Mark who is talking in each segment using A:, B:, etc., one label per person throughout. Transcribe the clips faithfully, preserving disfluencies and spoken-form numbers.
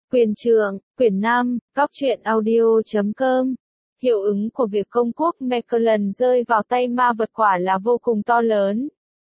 A: Quyền trượng, quyển năm, cóc truyện audio chấm com. Hiệu ứng của việc công quốc Mechelen rơi vào tay ma vật quả là vô cùng to lớn.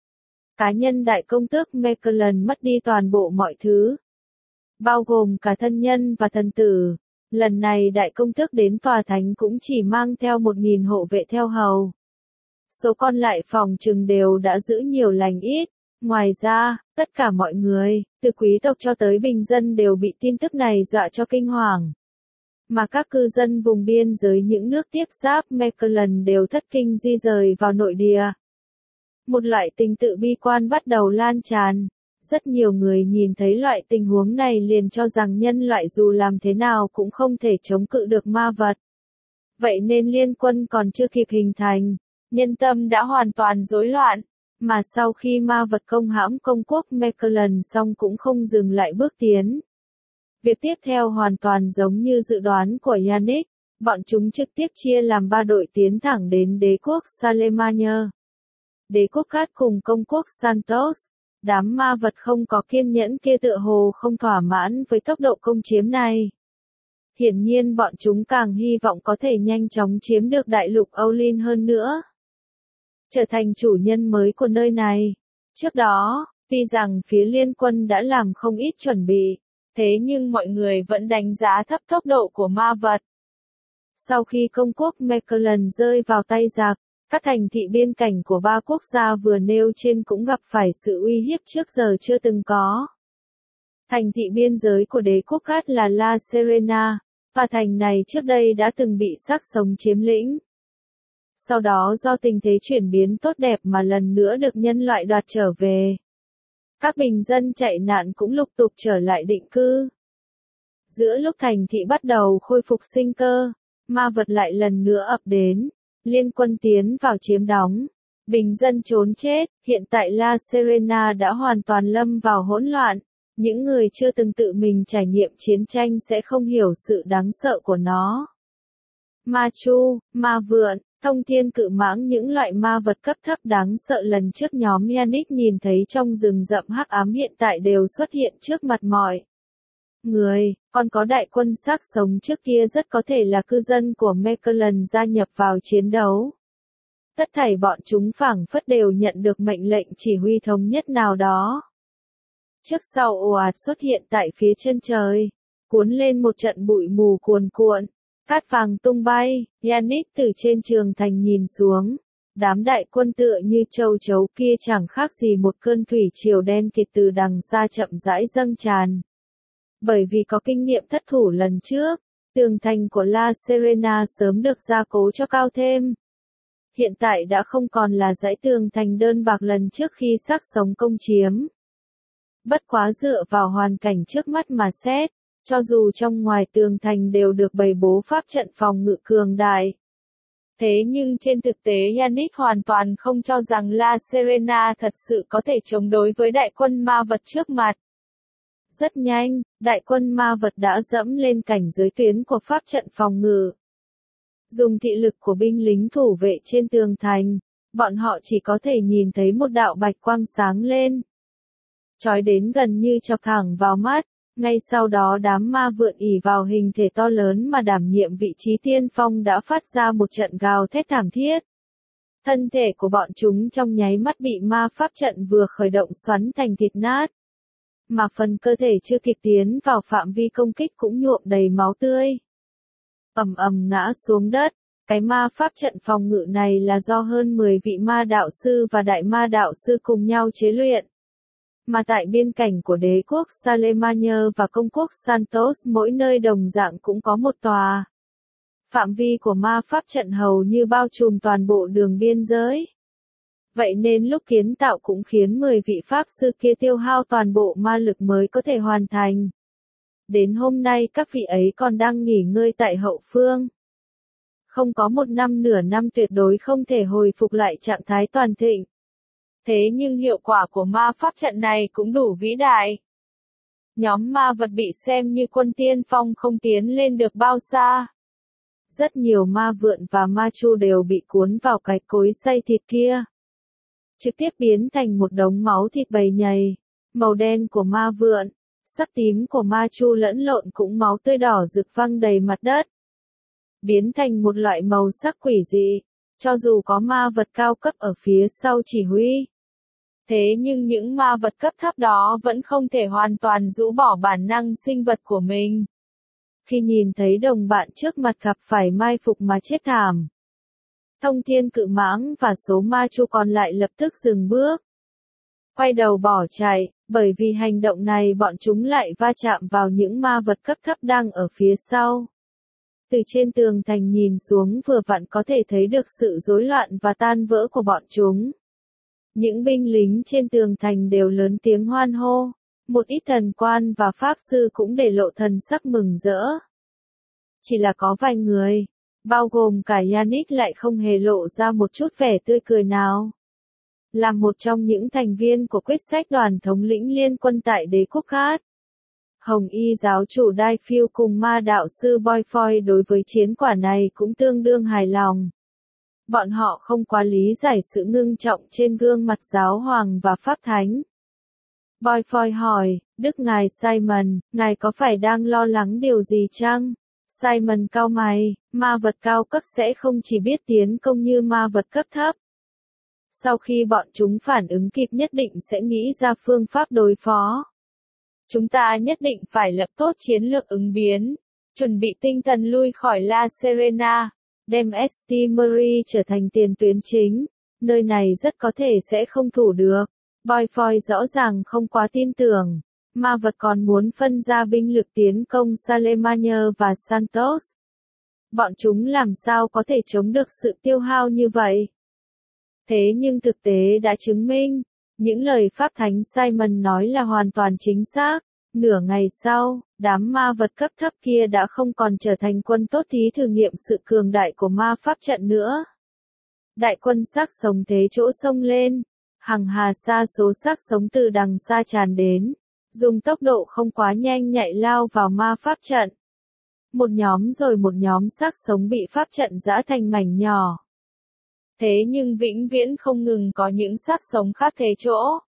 A: Cá nhân đại công tước Mechelen mất đi toàn bộ mọi thứ, bao gồm cả thân nhân và thần tử. Lần này đại công tước đến tòa thánh cũng chỉ mang theo một nghìn hộ vệ theo hầu. Số còn lại phòng trừng đều đã giữ nhiều lành ít. Ngoài ra, tất cả mọi người, từ quý tộc cho tới bình dân đều bị tin tức này dọa cho kinh hoàng. Mà các cư dân vùng biên giới những nước tiếp giáp Mechelen đều thất kinh di rời vào nội địa. Một loại tình tự bi quan bắt đầu lan tràn. Rất nhiều người nhìn thấy loại tình huống này liền cho rằng nhân loại dù làm thế nào cũng không thể chống cự được ma vật. Vậy nên liên quân còn chưa kịp hình thành, nhân tâm đã hoàn toàn rối loạn. Mà sau khi ma vật công hãm công quốc Mechelen xong cũng không dừng lại bước tiến. Việc tiếp theo hoàn toàn giống như dự đoán của Yannick, bọn chúng trực tiếp chia làm ba đội tiến thẳng đến đế quốc Charlemagne, đế quốc Cát cùng công quốc Santos. Đám ma vật không có kiên nhẫn kia tựa hồ không thỏa mãn với tốc độ công chiếm này. Hiển nhiên bọn chúng càng hy vọng có thể nhanh chóng chiếm được đại lục Olin hơn nữa, trở thành chủ nhân mới của nơi này. Trước đó, tuy rằng phía liên quân đã làm không ít chuẩn bị, thế nhưng mọi người vẫn đánh giá thấp tốc độ của ma vật. Sau khi công quốc Mechelen rơi vào tay giặc, các thành thị biên cảnh của ba quốc gia vừa nêu trên cũng gặp phải sự uy hiếp trước giờ chưa từng có. Thành thị biên giới của đế quốc Cát là La Serena, và thành này trước đây đã từng bị xác sống chiếm lĩnh. Sau đó do tình thế chuyển biến tốt đẹp mà lần nữa được nhân loại đoạt trở về. Các bình dân chạy nạn cũng lục tục trở lại định cư. Giữa lúc thành thị bắt đầu khôi phục sinh cơ, ma vật lại lần nữa ập đến, liên quân tiến vào chiếm đóng, bình dân trốn chết. Hiện tại La Serena đã hoàn toàn lâm vào hỗn loạn, những người chưa từng tự mình trải nghiệm chiến tranh sẽ không hiểu sự đáng sợ của nó. Ma chu, ma vượn, thông thiên cự mãng, những loại ma vật cấp thấp đáng sợ lần trước nhóm Yannick nhìn thấy trong rừng rậm hắc ám hiện tại đều xuất hiện trước mặt mọi người. Còn có đại quân xác sống trước kia rất có thể là cư dân của Mechelen gia nhập vào chiến đấu. Tất thảy bọn chúng phảng phất đều nhận được mệnh lệnh chỉ huy thống nhất nào đó. Trước sau ồ ạt xuất hiện tại phía chân trời, cuốn lên một trận bụi mù cuồn cuộn. Cát vàng tung bay, Yannick từ trên trường thành nhìn xuống. Đám đại quân tựa như châu chấu kia chẳng khác gì một cơn thủy triều đen kịt từ đằng xa chậm rãi dâng tràn. Bởi vì có kinh nghiệm thất thủ lần trước, tường thành của La Serena sớm được gia cố cho cao thêm. Hiện tại đã không còn là dãy tường thành đơn bạc lần trước khi xác sống công chiếm. Bất quá dựa vào hoàn cảnh trước mắt mà xét, cho dù trong ngoài tường thành đều được bày bố pháp trận phòng ngự cường đại. Thế nhưng trên thực tế Yannick hoàn toàn không cho rằng La Serena thật sự có thể chống đối với đại quân ma vật trước mặt. Rất nhanh, đại quân ma vật đã dẫm lên cảnh giới tuyến của pháp trận phòng ngự. Dùng thị lực của binh lính thủ vệ trên tường thành, bọn họ chỉ có thể nhìn thấy một đạo bạch quang sáng lên, chói đến gần như chọc thẳng vào mắt. Ngay sau đó đám ma vượn ỉ vào hình thể to lớn mà đảm nhiệm vị trí tiên phong đã phát ra một trận gào thét thảm thiết. Thân thể của bọn chúng trong nháy mắt bị ma pháp trận vừa khởi động xoắn thành thịt nát. Mà phần cơ thể chưa kịp tiến vào phạm vi công kích cũng nhuộm đầy máu tươi. Ầm ầm ngã xuống đất. Cái ma pháp trận phòng ngự này là do hơn mười vị ma đạo sư và đại ma đạo sư cùng nhau chế luyện. Mà tại biên cảnh của đế quốc Charlemagne và công quốc Santos mỗi nơi đồng dạng cũng có một tòa. Phạm vi của ma pháp trận hầu như bao trùm toàn bộ đường biên giới. Vậy nên lúc kiến tạo cũng khiến mười vị pháp sư kia tiêu hao toàn bộ ma lực mới có thể hoàn thành. Đến hôm nay các vị ấy còn đang nghỉ ngơi tại hậu phương. Không có một năm nửa năm tuyệt đối không thể hồi phục lại trạng thái toàn thịnh. Thế nhưng hiệu quả của ma pháp trận này cũng đủ vĩ đại. Nhóm ma vật bị xem như quân tiên phong không tiến lên được bao xa. Rất nhiều ma vượn và ma chu đều bị cuốn vào cái cối xay thịt kia, trực tiếp biến thành một đống máu thịt bầy nhầy. Màu đen của ma vượn, Sắc tím của ma chu lẫn lộn cũng máu tươi đỏ rực văng đầy mặt đất, biến thành một loại màu sắc quỷ dị, cho dù có ma vật cao cấp ở phía sau chỉ huy. Thế nhưng những ma vật cấp thấp đó vẫn không thể hoàn toàn rũ bỏ bản năng sinh vật của mình. Khi nhìn thấy đồng bạn trước mặt gặp phải mai phục mà chết thảm, Thông Thiên Cự Mãng và số ma chu còn lại lập tức dừng bước, quay đầu bỏ chạy, bởi vì hành động này bọn chúng lại va chạm vào những ma vật cấp thấp đang ở phía sau. Từ trên tường thành nhìn xuống vừa vặn có thể thấy được sự rối loạn và tan vỡ của bọn chúng. Những binh lính trên tường thành đều lớn tiếng hoan hô, một ít thần quan và pháp sư cũng để lộ thần sắc mừng rỡ. Chỉ là có vài người, bao gồm cả Yannick lại không hề lộ ra một chút vẻ tươi cười nào. Là một trong những thành viên của quyết sách đoàn thống lĩnh liên quân tại đế quốc khác, Hồng Y giáo chủ Đai Phiêu cùng ma đạo sư Boyfoy đối với chiến quả này cũng tương đương hài lòng. Bọn họ không quá lý giải sự ngưng trọng trên gương mặt giáo hoàng và pháp thánh. Boyfoy hỏi, Đức ngài Simon, ngài có phải đang lo lắng điều gì chăng? Simon cau mày, ma vật cao cấp sẽ không chỉ biết tiến công như ma vật cấp thấp. Sau khi bọn chúng phản ứng kịp nhất định sẽ nghĩ ra phương pháp đối phó. Chúng ta nhất định phải lập tốt chiến lược ứng biến, chuẩn bị tinh thần lui khỏi La Serena, đem St. Marie trở thành tiền tuyến chính, nơi này rất có thể sẽ không thủ được. Boyfoy rõ ràng không quá tin tưởng, ma vật còn muốn phân ra binh lực tiến công Salemagne và Santos. Bọn chúng làm sao có thể chống được sự tiêu hao như vậy? Thế nhưng thực tế đã chứng minh, những lời Pháp Thánh Simon nói là hoàn toàn chính xác. Nửa ngày sau, đám ma vật cấp thấp kia đã không còn trở thành quân tốt thí thử nghiệm sự cường đại của ma pháp trận nữa. Đại quân xác sống thế chỗ sông lên, hằng hà sa số xác sống từ đằng xa tràn đến, dùng tốc độ không quá nhanh nhạy lao vào ma pháp trận. Một nhóm rồi một nhóm xác sống bị pháp trận giã thành mảnh nhỏ. Thế nhưng vĩnh viễn không ngừng có những xác sống khác thế chỗ.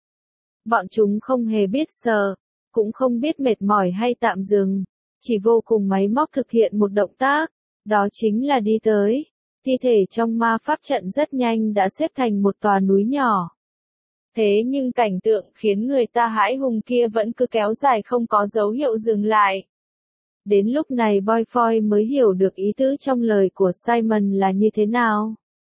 A: Bọn chúng không hề biết sợ, cũng không biết mệt mỏi hay tạm dừng, chỉ vô cùng máy móc thực hiện một động tác, đó chính là đi tới. Thi thể trong ma pháp trận rất nhanh đã xếp thành một tòa núi nhỏ. Thế nhưng cảnh tượng khiến người ta hãi hùng kia vẫn cứ kéo dài không có dấu hiệu dừng lại. Đến lúc này Boyfoy mới hiểu được ý tứ trong lời của Simon là như thế nào.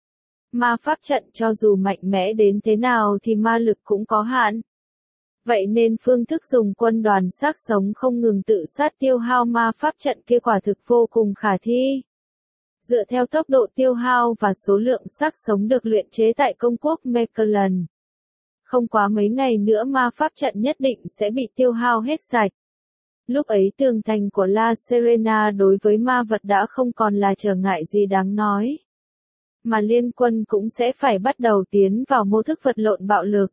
A: Ma pháp trận cho dù mạnh mẽ đến thế nào thì ma lực cũng có hạn. Vậy nên phương thức dùng quân đoàn xác sống không ngừng tự sát tiêu hao ma pháp trận kia quả thực vô cùng khả thi. Dựa theo tốc độ tiêu hao và số lượng xác sống được luyện chế tại công quốc Meckelon, không quá mấy ngày nữa ma pháp trận nhất định sẽ bị tiêu hao hết sạch. Lúc ấy tường thành của La Serena đối với ma vật đã không còn là trở ngại gì đáng nói. Mà liên quân cũng sẽ phải bắt đầu tiến vào mô thức vật lộn bạo lực.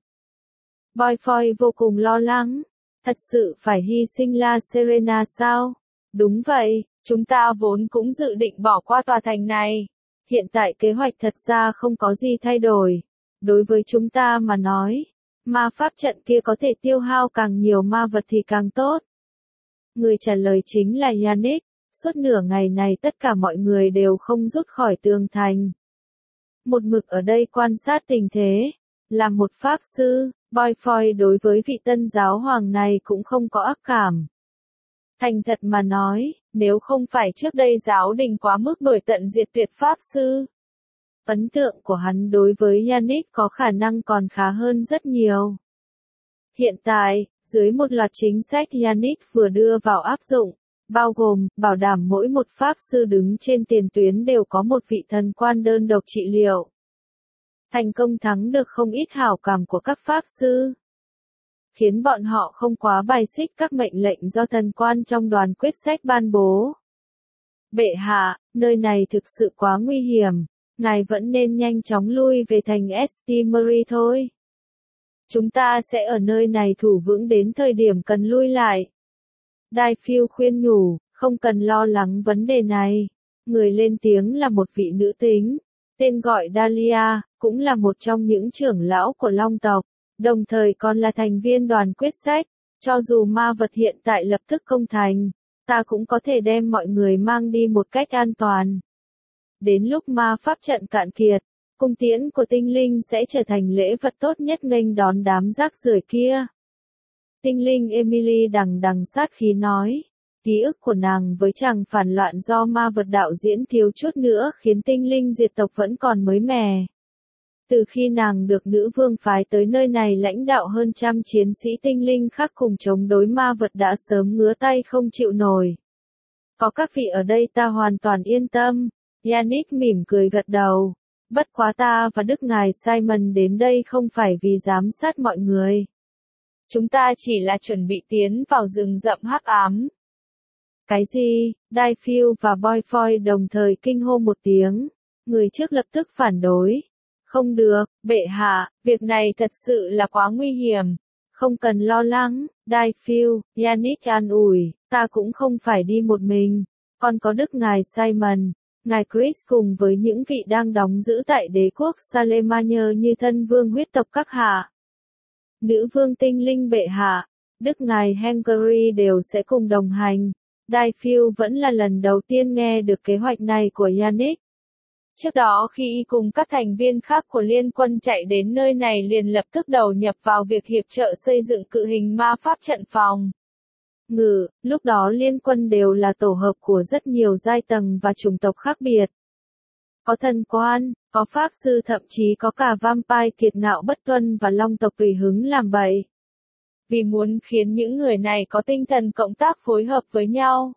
A: Boyfoy vô cùng lo lắng. Thật sự phải hy sinh La Serena sao? Đúng vậy, chúng ta vốn cũng dự định bỏ qua tòa thành này. Hiện tại kế hoạch thật ra không có gì thay đổi. Đối với chúng ta mà nói, ma pháp trận kia có thể tiêu hao càng nhiều ma vật thì càng tốt. Người trả lời chính là Yannick. Suốt nửa ngày này tất cả mọi người đều không rút khỏi tường thành. Một mực ở đây quan sát tình thế. Là một pháp sư, Boyfoy đối với vị tân giáo hoàng này cũng không có ác cảm. Thành thật mà nói, nếu không phải trước đây giáo đình quá mức đuổi tận diệt tuyệt pháp sư, ấn tượng của hắn đối với Yannick có khả năng còn khá hơn rất nhiều. Hiện tại, dưới một loạt chính sách Yannick vừa đưa vào áp dụng, bao gồm, bảo đảm mỗi một pháp sư đứng trên tiền tuyến đều có một vị thần quan đơn độc trị liệu. Thành công thắng được không ít hảo cảm của các pháp sư, khiến bọn họ không quá bài xích các mệnh lệnh do thần quan trong đoàn quyết sách ban bố. Bệ hạ, nơi này thực sự quá nguy hiểm, ngài vẫn nên nhanh chóng lui về thành St. Marie thôi. Chúng ta sẽ ở nơi này thủ vững đến thời điểm cần lui lại. Đai Phiêu khuyên nhủ, không cần lo lắng vấn đề này. Người lên tiếng là một vị nữ tính, tên gọi Dahlia, cũng là một trong những trưởng lão của Long tộc, đồng thời còn là thành viên đoàn quyết sách. Cho dù ma vật hiện tại lập tức công thành, ta cũng có thể đem mọi người mang đi một cách an toàn. Đến lúc ma pháp trận cạn kiệt, cung tiễn của tinh linh sẽ trở thành lễ vật tốt nhất nghênh đón đám rác rưởi kia. Tinh linh Emily đằng đằng sát khí nói. Ký ức của nàng với chàng phản loạn do ma vật đạo diễn thiếu chút nữa khiến tinh linh diệt tộc vẫn còn mới mẻ. Từ khi nàng được nữ vương phái tới nơi này lãnh đạo hơn trăm chiến sĩ tinh linh khác cùng chống đối ma vật đã sớm ngứa tay không chịu nổi. Có các vị ở đây ta hoàn toàn yên tâm. Yannick mỉm cười gật đầu. Bất quá ta và Đức Ngài Simon đến đây không phải vì giám sát mọi người. Chúng ta chỉ là chuẩn bị tiến vào rừng rậm hắc ám. Cái gì? Daifield và Boyfoy đồng thời kinh hô một tiếng. Người trước lập tức phản đối. Không được, bệ hạ, việc này thật sự là quá nguy hiểm. Không cần lo lắng, Daifield, Yannick an ủi, ta cũng không phải đi một mình. Còn có Đức Ngài Simon, Ngài Chris cùng với những vị đang đóng giữ tại đế quốc Salemania như thân vương huyết tộc các hạ. Nữ vương tinh linh bệ hạ, Đức Ngài Henry đều sẽ cùng đồng hành. Daifield vẫn là lần đầu tiên nghe được kế hoạch này của Yannick. Trước đó khi y cùng các thành viên khác của liên quân chạy đến nơi này liền lập tức đầu nhập vào việc hiệp trợ xây dựng cự hình ma pháp trận phòng ngự, lúc đó liên quân đều là tổ hợp của rất nhiều giai tầng và chủng tộc khác biệt. Có thần quan, có pháp sư thậm chí có cả vampire kiệt ngạo bất tuân và long tộc tùy hứng làm bậy. Vì muốn khiến những người này có tinh thần cộng tác phối hợp với nhau.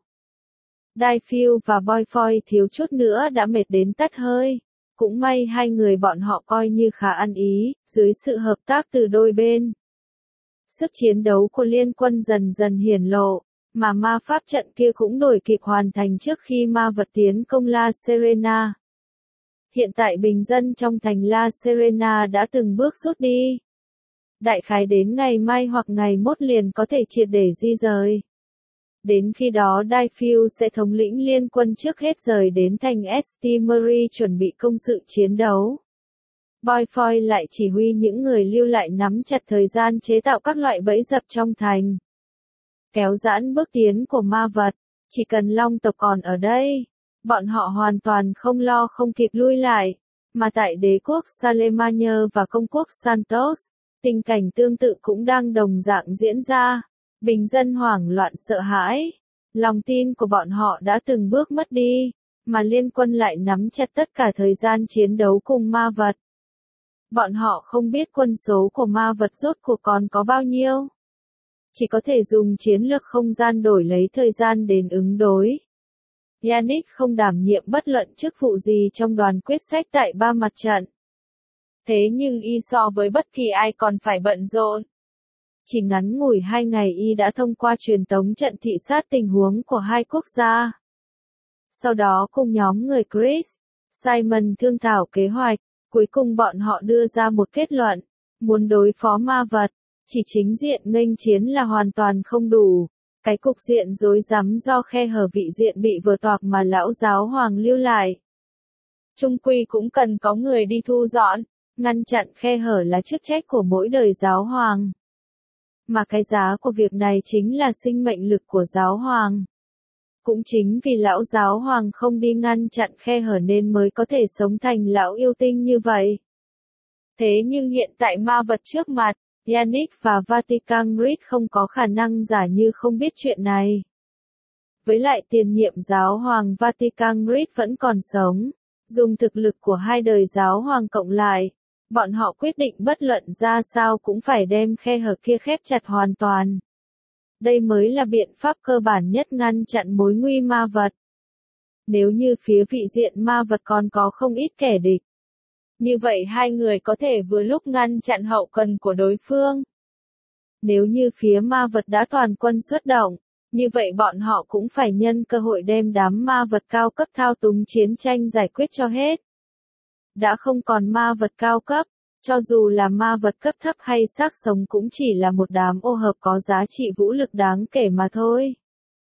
A: Daifield và Boyfoy thiếu chút nữa đã mệt đến tắt hơi. Cũng may hai người bọn họ coi như khá ăn ý, dưới sự hợp tác từ đôi bên. Sức chiến đấu của liên quân dần dần hiển lộ, mà ma pháp trận kia cũng đuổi kịp hoàn thành trước khi ma vật tiến công La Serena. Hiện tại bình dân trong thành La Serena đã từng bước rút đi. Đại khái đến ngày mai hoặc ngày mốt liền có thể triệt để di rời. Đến khi đó Daifield sẽ thống lĩnh liên quân trước hết rời đến thành St. Mary chuẩn bị công sự chiến đấu. Boyfoy lại chỉ huy những người lưu lại nắm chặt thời gian chế tạo các loại bẫy dập trong thành. Kéo giãn bước tiến của ma vật, chỉ cần long tộc còn ở đây, bọn họ hoàn toàn không lo không kịp lui lại, mà tại đế quốc Salemania và công quốc Santos, tình cảnh tương tự cũng đang đồng dạng diễn ra. Bình dân hoảng loạn sợ hãi, lòng tin của bọn họ đã từng bước mất đi, mà liên quân lại nắm chặt tất cả thời gian chiến đấu cùng ma vật. Bọn họ không biết quân số của ma vật rốt cuộc còn có bao nhiêu. Chỉ có thể dùng chiến lược không gian đổi lấy thời gian đến ứng đối. Yannick không đảm nhiệm bất luận chức vụ gì trong đoàn quyết sách tại ba mặt trận. Thế nhưng y so với bất kỳ ai còn phải bận rộn. Chỉ ngắn ngủi hai ngày y đã thông qua truyền tống trận thị sát tình huống của hai quốc gia. Sau đó cùng nhóm người Chris, Simon thương thảo kế hoạch, cuối cùng bọn họ đưa ra một kết luận, muốn đối phó ma vật, chỉ chính diện nghênh chiến là hoàn toàn không đủ. Cái cục diện rối rắm do khe hở vị diện bị vờ toạc mà lão giáo hoàng lưu lại. Trung quy cũng cần có người đi thu dọn, ngăn chặn khe hở là chức trách của mỗi đời giáo hoàng. Mà cái giá của việc này chính là sinh mệnh lực của giáo hoàng. Cũng chính vì lão giáo hoàng không đi ngăn chặn khe hở nên mới có thể sống thành lão yêu tinh như vậy. Thế nhưng hiện tại ma vật trước mặt, Yannick và Vatican Grid không có khả năng giả như không biết chuyện này. Với lại tiền nhiệm giáo hoàng Vatican Grid vẫn còn sống, dùng thực lực của hai đời giáo hoàng cộng lại, bọn họ quyết định bất luận ra sao cũng phải đem khe hở kia khép chặt hoàn toàn. Đây mới là biện pháp cơ bản nhất ngăn chặn mối nguy ma vật. Nếu như phía vị diện ma vật còn có không ít kẻ địch, như vậy hai người có thể vừa lúc ngăn chặn hậu cần của đối phương. Nếu như phía ma vật đã toàn quân xuất động, như vậy bọn họ cũng phải nhân cơ hội đem đám ma vật cao cấp thao túng chiến tranh giải quyết cho hết. Đã không còn ma vật cao cấp, cho dù là ma vật cấp thấp hay xác sống cũng chỉ là một đám ô hợp có giá trị vũ lực đáng kể mà thôi.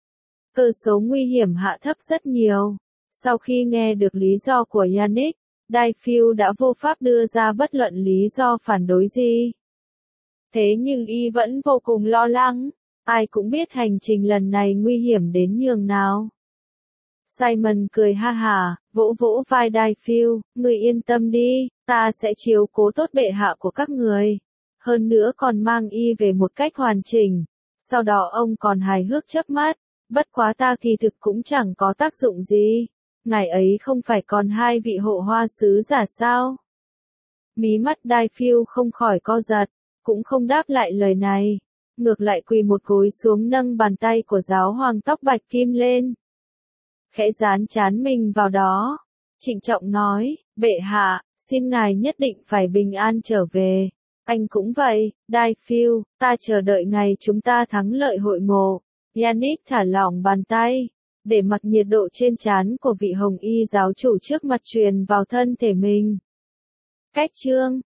A: Cơ số nguy hiểm hạ thấp rất nhiều. Sau khi nghe được lý do của Yannick, Daifield đã vô pháp đưa ra bất luận lý do phản đối gì. Thế nhưng y vẫn vô cùng lo lắng. ai cũng biết hành trình lần này nguy hiểm đến nhường nào. Simon cười ha hả, vỗ vỗ vai Dayfield, người yên tâm đi, ta sẽ chiếu cố tốt bệ hạ của các người. Hơn nữa còn mang y về một cách hoàn chỉnh. Sau đó ông còn hài hước chớp mắt, bất quá ta kỳ thực cũng chẳng có tác dụng gì. Ngày ấy không phải còn hai vị hộ hoa sứ giả sao? Mí mắt Dayfield không khỏi co giật, cũng không đáp lại lời này. Ngược lại quỳ một gối xuống nâng bàn tay của giáo hoàng tóc bạch kim lên. Khẽ dán trán mình vào đó. Trịnh trọng nói, bệ hạ, xin ngài nhất định phải bình an trở về. Anh cũng vậy, Dayfield, ta chờ đợi ngày chúng ta thắng lợi hội ngộ. Yannick thả lỏng bàn tay, để mặc nhiệt độ trên trán của vị hồng y giáo chủ trước mặt truyền vào thân thể mình. Cách chương